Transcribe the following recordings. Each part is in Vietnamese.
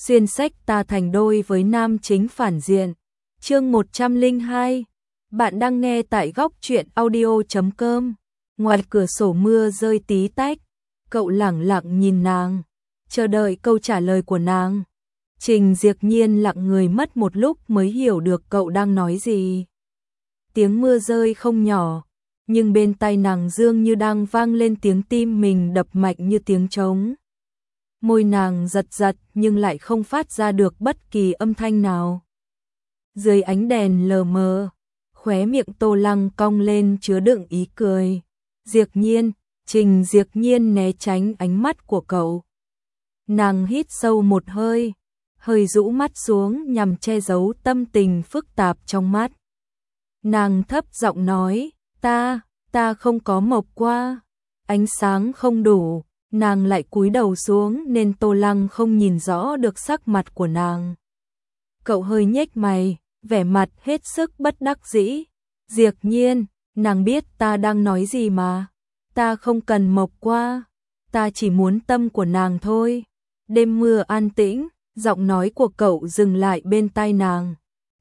xuyên sách ta thành đôi với nam chính phản diện. Chương 102. Bạn đang nghe tại góc truyện audio.com. Ngoài cửa sổ mưa rơi tí tách, cậu lẳng lặng nhìn nàng, chờ đợi câu trả lời của nàng. Trình Diệp Nhiên lặng người mất một lúc mới hiểu được cậu đang nói gì. Tiếng mưa rơi không nhỏ, nhưng bên tai nàng dường như đang vang lên tiếng tim mình đập mạnh như tiếng trống. Môi nàng giật giật nhưng lại không phát ra được bất kỳ âm thanh nào. Dưới ánh đèn lờ mờ, khóe miệng Tô Lăng cong lên chứa đựng ý cười. Diệp Nhiên, Trình Diệp Nhiên né tránh ánh mắt của cậu. Nàng hít sâu một hơi, hơi rũ mắt xuống nhằm che giấu tâm tình phức tạp trong mắt. Nàng thấp giọng nói, ta không có mộc qua. Ánh sáng không đủ, nàng lại cúi đầu xuống nên Tô Lăng không nhìn rõ được sắc mặt của nàng. Cậu hơi nhếch mày, vẻ mặt hết sức bất đắc dĩ. Diệp Nhiên, nàng biết ta đang nói gì mà. Ta không cần mộc qua, ta chỉ muốn tâm của nàng thôi. Đêm mưa an tĩnh, giọng nói của cậu dừng lại bên tai nàng.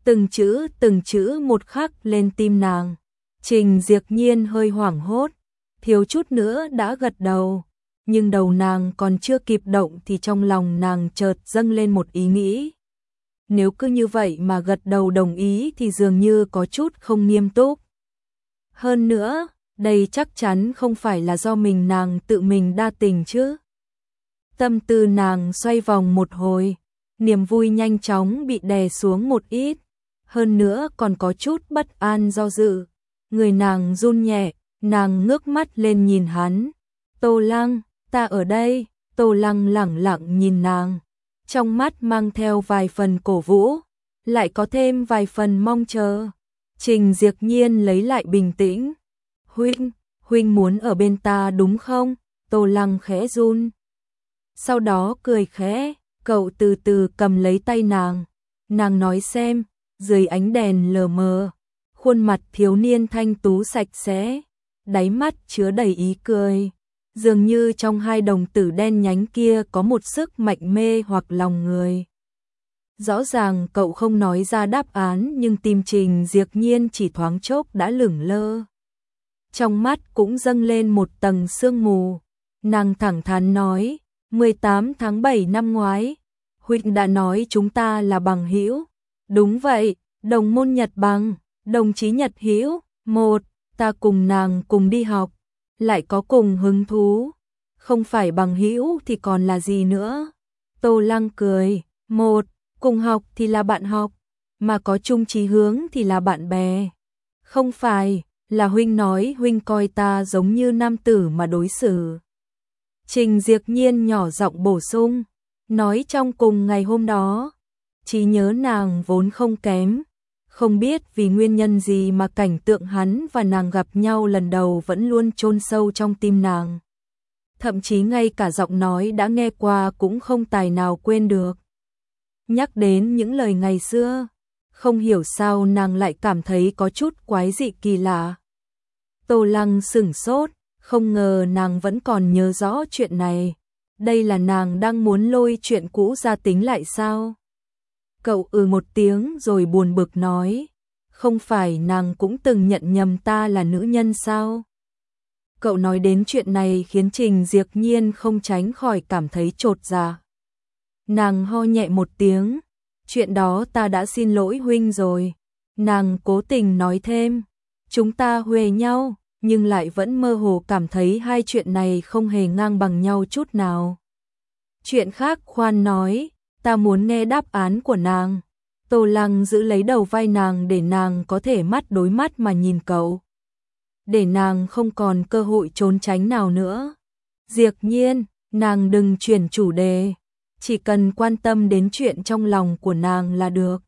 Từng chữ một khắc lên tim nàng. Trình Diệp Nhiên hơi hoảng hốt, thiếu chút nữa đã gật đầu. Nhưng đầu nàng còn chưa kịp động thì trong lòng nàng chợt dâng lên một ý nghĩ. Nếu cứ như vậy mà gật đầu đồng ý thì dường như có chút không nghiêm túc. Hơn nữa, đây chắc chắn không phải là do nàng tự mình đa tình chứ. Tâm tư nàng xoay vòng một hồi, niềm vui nhanh chóng bị đè xuống một ít. Hơn nữa còn có chút bất an do dự. Người nàng run nhẹ, nàng ngước mắt lên nhìn hắn. Tô Lăng, ta ở đây. Tô Lăng lẳng lặng nhìn nàng, trong mắt mang theo vài phần cổ vũ, lại có thêm vài phần mong chờ. Trình Diệp Nhiên lấy lại bình tĩnh. Huynh muốn ở bên ta đúng không? Tô Lăng khẽ run. Sau đó cười khẽ, cậu từ từ cầm lấy tay nàng. Nàng nói xem, dưới ánh đèn lờ mờ, khuôn mặt thiếu niên thanh tú sạch sẽ, đáy mắt chứa đầy ý cười. Dường như trong hai đồng tử đen nhánh kia có một sức mạnh mê hoặc lòng người. Rõ ràng cậu không nói ra đáp án nhưng tim Trình Diệp Nhiên chỉ thoáng chốc đã lửng lơ. Trong mắt cũng dâng lên một tầng sương mù. Nàng thẳng thắn nói, 18 tháng 7 năm ngoái, Huynh đã nói chúng ta là bằng hữu. Đúng vậy, đồng môn Nhật bằng, đồng chí Nhật hữu. Một, ta cùng nàng cùng đi học, lại có cùng hứng thú. Không phải bằng hữu thì còn là gì nữa? Tô Lăng cười, một, cùng học thì là bạn học, mà có chung chí hướng thì là bạn bè. Không phải, là Huynh nói Huynh coi ta giống như nam tử mà đối xử. Trình Diệp Nhiên nhỏ giọng bổ sung, nói trong cùng ngày hôm đó, trí nhớ nàng vốn không kém. Không biết vì nguyên nhân gì mà cảnh tượng hắn và nàng gặp nhau lần đầu vẫn luôn chôn sâu trong tim nàng. Thậm chí ngay cả giọng nói đã nghe qua cũng không tài nào quên được. Nhắc đến những lời ngày xưa, không hiểu sao nàng lại cảm thấy có chút quái dị kỳ lạ. Tô Lăng sửng sốt, không ngờ nàng vẫn còn nhớ rõ chuyện này. Đây là nàng đang muốn lôi chuyện cũ ra tính lại sao? Cậu một tiếng rồi buồn bực nói, không phải nàng cũng từng nhận nhầm ta là nữ nhân sao? Cậu nói đến chuyện này khiến Trình Diệp Nhiên không tránh khỏi cảm thấy chột dạ. Nàng ho nhẹ một tiếng, chuyện đó ta đã xin lỗi Huynh rồi. Nàng cố tình nói thêm, chúng ta huề nhau, nhưng lại vẫn mơ hồ cảm thấy hai chuyện này không hề ngang bằng nhau chút nào. Chuyện khác khoan nói, ta muốn nghe đáp án của nàng. Tô Lăng giữ lấy đầu vai nàng để nàng có thể mắt đối mắt mà nhìn cậu. Để nàng không còn cơ hội trốn tránh nào nữa. Diệp Nhiên, nàng đừng chuyển chủ đề. Chỉ cần quan tâm đến chuyện trong lòng của nàng là được.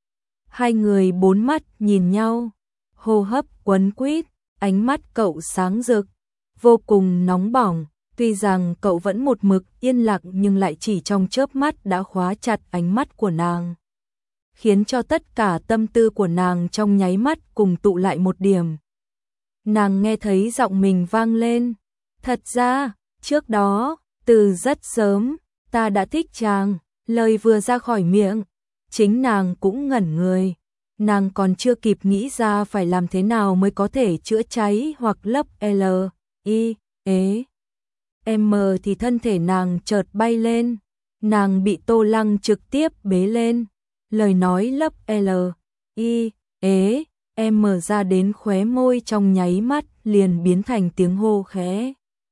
Hai người bốn mắt nhìn nhau. Hô hấp quấn quýt, ánh mắt cậu sáng rực, vô cùng nóng bỏng. Tuy rằng cậu vẫn một mực yên lặng nhưng lại chỉ trong chớp mắt đã khóa chặt ánh mắt của nàng. Khiến cho tất cả tâm tư của nàng trong nháy mắt cùng tụ lại một điểm. Nàng nghe thấy giọng mình vang lên. Thật ra, trước đó, từ rất sớm, ta đã thích chàng. Lời vừa ra khỏi miệng, chính nàng cũng ngẩn người. Nàng còn chưa kịp nghĩ ra phải làm thế nào mới có thể chữa cháy hoặc lấp L, I, E, M thì thân thể nàng chợt bay lên. Nàng bị Tô Lăng trực tiếp bế lên. Lời nói lấp L, I, E, M ra đến khóe môi trong nháy mắt liền biến thành tiếng hô khẽ.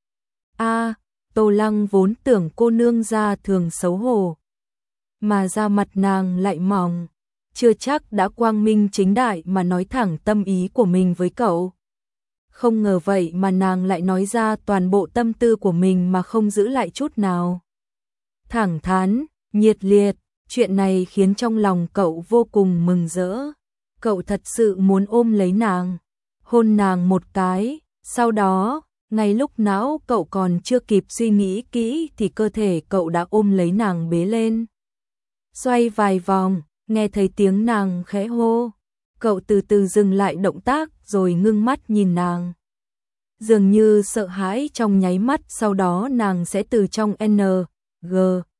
A, Tô Lăng vốn tưởng cô nương ra thường xấu hổ, mà da mặt nàng lại mỏng, chưa chắc đã quang minh chính đại mà nói thẳng tâm ý của mình với cậu. Không ngờ vậy mà nàng lại nói ra toàn bộ tâm tư của mình mà không giữ lại chút nào. Thẳng thắn, nhiệt liệt, chuyện này khiến trong lòng cậu vô cùng mừng rỡ. Cậu thật sự muốn ôm lấy nàng, hôn nàng một cái, sau đó, ngay lúc não cậu còn chưa kịp suy nghĩ kỹ thì cơ thể cậu đã ôm lấy nàng bế lên. Xoay vài vòng, nghe thấy tiếng nàng khẽ hô, cậu từ từ dừng lại động tác rồi ngưng mắt nhìn nàng. Dường như sợ hãi trong nháy mắt sau đó nàng sẽ từ trong N, G,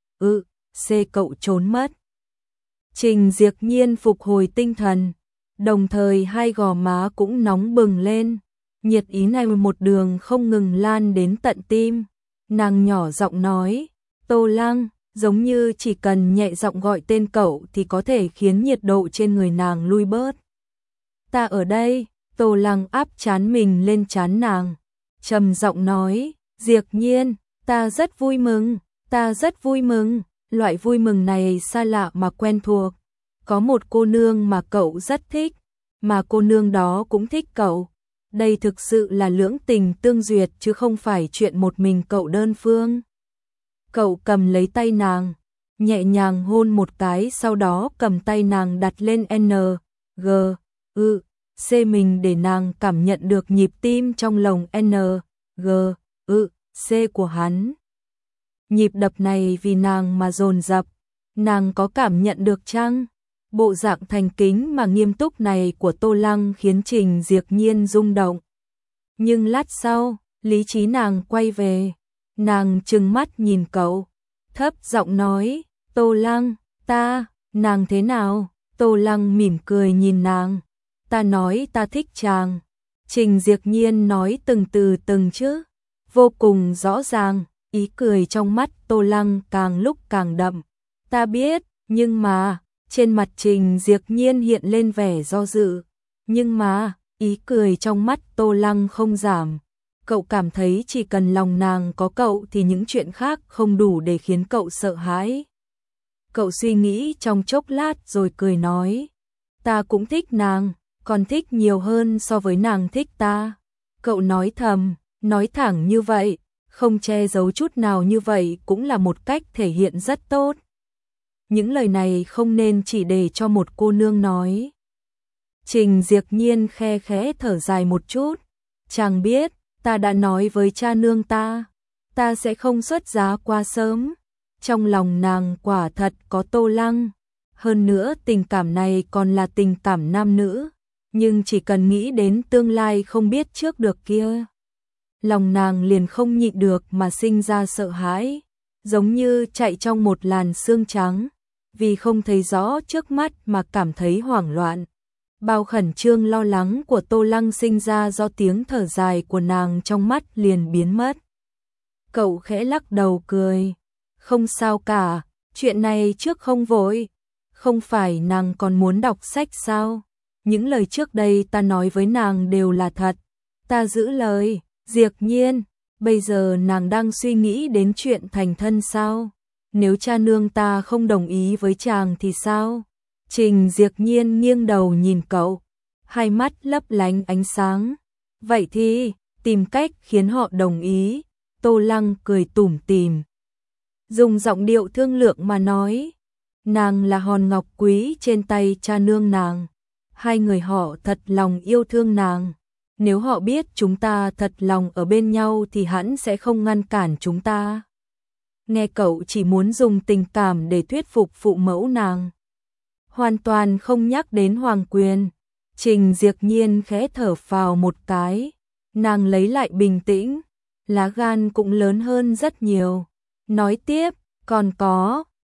C cậu trốn mất. Trình Diệp Nhiên phục hồi tinh thần, đồng thời hai gò má cũng nóng bừng lên. Nhiệt ý này một đường không ngừng lan đến tận tim. Nàng nhỏ giọng nói, Tô Lăng, giống như chỉ cần nhẹ giọng gọi tên cậu thì có thể khiến nhiệt độ trên người nàng lui bớt. Ta ở đây. Tô Lăng áp trán mình lên trán nàng, trầm giọng nói, Diệp Nhiên, ta rất vui mừng, ta rất vui mừng. Loại vui mừng này xa lạ mà quen thuộc. Có một cô nương mà cậu rất thích, mà cô nương đó cũng thích cậu. Đây thực sự là lưỡng tình tương duyệt chứ không phải chuyện một mình cậu đơn phương. Cậu cầm lấy tay nàng, nhẹ nhàng hôn một cái, sau đó cầm tay nàng đặt lên N, G, C mình để nàng cảm nhận được nhịp tim trong lồng N, G, C của hắn. Nhịp đập này vì nàng mà dồn dập, nàng có cảm nhận được chăng? Bộ dạng thành kính mà nghiêm túc này của Tô Lăng khiến Trình Diệp Nhiên rung động. Nhưng lát sau, lý trí nàng quay về, nàng trừng mắt nhìn cậu, thấp giọng nói, Tô Lăng, nàng thế nào? Tô Lăng mỉm cười nhìn nàng, ta nói ta thích chàng. Trình Diệp Nhiên nói từng từ từng chữ, vô cùng rõ ràng, ý cười trong mắt Tô Lăng càng lúc càng đậm. Ta biết, nhưng mà, trên mặt Trình Diệp Nhiên hiện lên vẻ do dự, nhưng mà, ý cười trong mắt Tô Lăng không giảm. Cậu cảm thấy chỉ cần lòng nàng có cậu thì những chuyện khác không đủ để khiến cậu sợ hãi. Cậu suy nghĩ trong chốc lát rồi cười nói, ta cũng thích nàng, còn thích nhiều hơn so với nàng thích ta. Cậu nói thầm, nói thẳng như vậy, không che giấu chút nào như vậy cũng là một cách thể hiện rất tốt. Những lời này không nên chỉ để cho một cô nương nói. Trình Diệp Nhiên khe khẽ thở dài một chút, chàng biết, ta đã nói với cha nương ta sẽ không xuất giá quá sớm. Trong lòng nàng quả thật có Tô Lăng, hơn nữa tình cảm này còn là tình cảm nam nữ, nhưng chỉ cần nghĩ đến tương lai không biết trước được kia, lòng nàng liền không nhịn được mà sinh ra sợ hãi, giống như chạy trong một làn sương trắng, vì không thấy rõ trước mắt mà cảm thấy hoảng loạn. Bao khẩn trương lo lắng của Tô Lăng sinh ra do tiếng thở dài của nàng trong mắt liền biến mất. Cậu khẽ lắc đầu cười, không sao cả, chuyện này trước không vội, không phải nàng còn muốn đọc sách sao? Những lời trước đây ta nói với nàng đều là thật, ta giữ lời. Diệp Nhiên, bây giờ nàng đang suy nghĩ đến chuyện thành thân sao? Nếu cha nương ta không đồng ý với chàng thì sao? Trình Diệp Nhiên nghiêng đầu nhìn cậu, hai mắt lấp lánh ánh sáng. Vậy thì, tìm cách khiến họ đồng ý. Tô Lăng cười tủm tỉm, dùng giọng điệu thương lượng mà nói, nàng là hòn ngọc quý trên tay cha nương nàng. Hai người họ thật lòng yêu thương nàng. Nếu họ biết chúng ta thật lòng ở bên nhau thì hắn sẽ không ngăn cản chúng ta. Nghe cậu chỉ muốn dùng tình cảm để thuyết phục phụ mẫu nàng, hoàn toàn không nhắc đến hoàng quyền. Trình Diệp Nhiên khẽ thở phào một cái, nàng lấy lại bình tĩnh, lá gan cũng lớn hơn rất nhiều. Nói tiếp, còn có,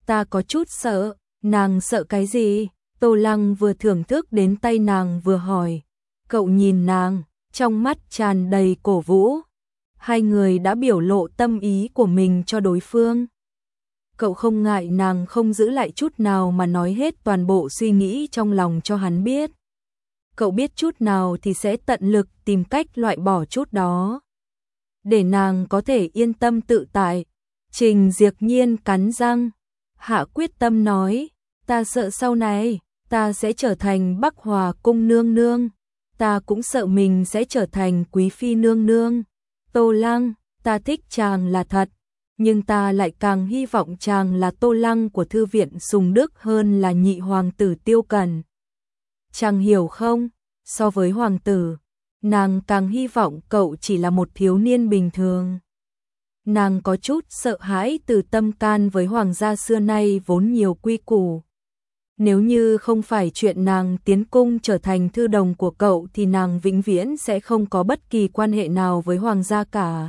Ta có chút sợ. Nàng sợ cái gì? Tô Lăng vừa thưởng thức đến tay nàng vừa hỏi. Cậu nhìn nàng, trong mắt tràn đầy cổ vũ. Hai người đã biểu lộ tâm ý của mình cho đối phương. Cậu không ngại nàng không giữ lại chút nào mà nói hết toàn bộ suy nghĩ trong lòng cho hắn biết. Cậu biết chút nào thì sẽ tận lực tìm cách loại bỏ chút đó, để nàng có thể yên tâm tự tại. Trình Diệp Nhiên cắn răng, hạ quyết tâm nói, ta sợ sau này, ta sẽ trở thành Bắc Hòa cung nương nương, ta cũng sợ mình sẽ trở thành quý phi nương nương. Tô Lăng, ta thích chàng là thật, nhưng ta lại càng hy vọng chàng là Tô Lăng của thư viện Sùng Đức hơn là nhị hoàng tử Tiêu Cẩn. Chàng hiểu không? So với hoàng tử, nàng càng hy vọng cậu chỉ là một thiếu niên bình thường. Nàng có chút sợ hãi từ tâm can với hoàng gia xưa nay vốn nhiều quy củ. Nếu như không phải chuyện nàng tiến cung trở thành thư đồng của cậu thì nàng vĩnh viễn sẽ không có bất kỳ quan hệ nào với hoàng gia cả.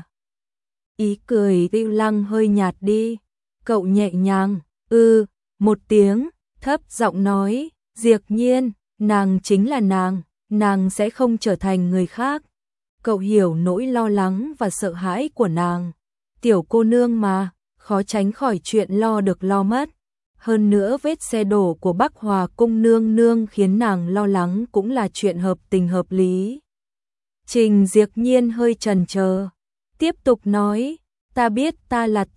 Ý cười Tiêu Lăng hơi nhạt đi, cậu nhẹ nhàng, một tiếng, thấp giọng nói, Diệp Nhiên, nàng chính là nàng sẽ không trở thành người khác. Cậu hiểu nỗi lo lắng và sợ hãi của nàng. Tiểu cô nương mà, khó tránh khỏi chuyện lo được lo mất. Hơn nữa vết xe đổ của Bắc Hòa cung nương nương khiến nàng lo lắng cũng là chuyện hợp tình hợp lý. Trình Diệp Nhiên hơi chần chờ, tiếp tục nói, ta biết ta là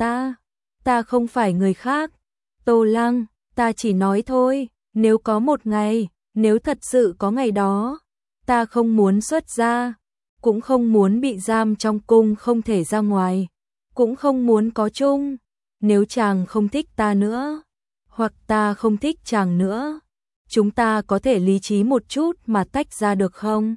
ta không phải người khác. Tô Lăng, ta chỉ nói thôi, nếu có một ngày, nếu thật sự có ngày đó, ta không muốn xuất gia, cũng không muốn bị giam trong cung không thể ra ngoài, cũng không muốn có chung. Nếu chàng không thích ta nữa, hoặc ta không thích chàng nữa, chúng ta có thể lý trí một chút mà tách ra được không?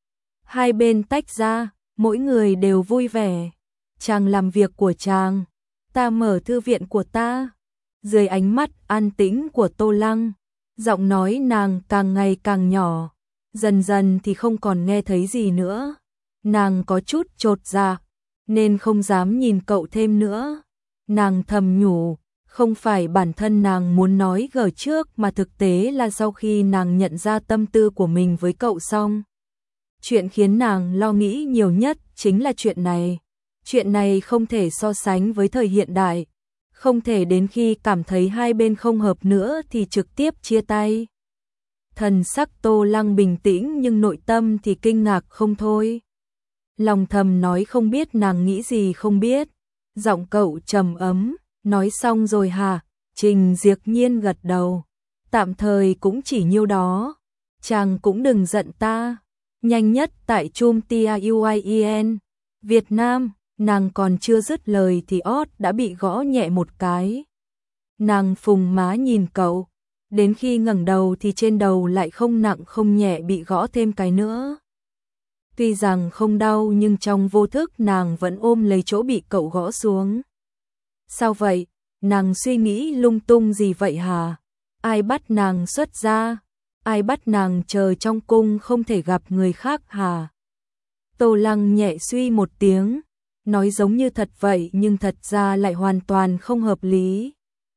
Hai bên tách ra, mỗi người đều vui vẻ. Chàng làm việc của chàng, ta mở thư viện của ta. Dưới ánh mắt an tĩnh của Tô Lăng, giọng nói nàng càng ngày càng nhỏ, dần dần thì không còn nghe thấy gì nữa. Nàng có chút chột dạ, nên không dám nhìn cậu thêm nữa. Nàng thầm nhủ, không phải bản thân nàng muốn nói gở trước mà thực tế là sau khi nàng nhận ra tâm tư của mình với cậu xong. Chuyện khiến nàng lo nghĩ nhiều nhất chính là chuyện này. Chuyện này không thể so sánh với thời hiện đại, không thể đến khi cảm thấy hai bên không hợp nữa thì trực tiếp chia tay. Thần sắc Tô Lăng bình tĩnh nhưng nội tâm thì kinh ngạc không thôi. Lòng thầm nói không biết nàng nghĩ gì không biết. Giọng cậu trầm ấm, nói xong rồi hả? Trình Diệp Nhiên gật đầu. Tạm thời cũng chỉ nhiêu đó. Chàng cũng đừng giận ta. Nhanh nhất tại Chum Tiuien, Việt Nam. Nàng còn chưa dứt lời thì ót đã bị gõ nhẹ một cái. Nàng phùng má nhìn cậu, đến khi ngẩng đầu thì trên đầu lại không nặng không nhẹ bị gõ thêm cái nữa. Tuy rằng không đau nhưng trong vô thức nàng vẫn ôm lấy chỗ bị cậu gõ xuống. Sao vậy? Nàng suy nghĩ lung tung gì vậy hả? Ai bắt nàng xuất gia? Ai bắt nàng chờ trong cung không thể gặp người khác hả? Tô Lăng nhẹ suy một tiếng, nói giống như thật vậy nhưng thật ra lại hoàn toàn không hợp lý.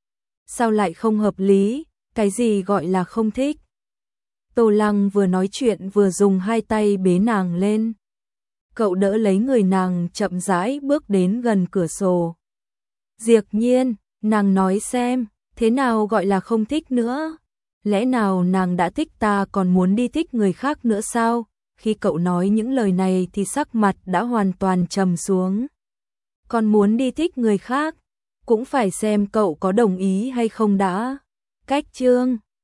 Sao lại không hợp lý? Cái gì gọi là không thích? Tô Lăng vừa nói chuyện vừa dùng hai tay bế nàng lên. Cậu đỡ lấy người nàng chậm rãi bước đến gần cửa sổ. Diệp Nhiên, nàng nói xem, thế nào gọi là không thích nữa? Lẽ nào nàng đã thích ta còn muốn đi thích người khác nữa sao? Khi cậu nói những lời này thì sắc mặt đã hoàn toàn trầm xuống. Còn muốn đi thích người khác, cũng phải xem cậu có đồng ý hay không đã. Cách chương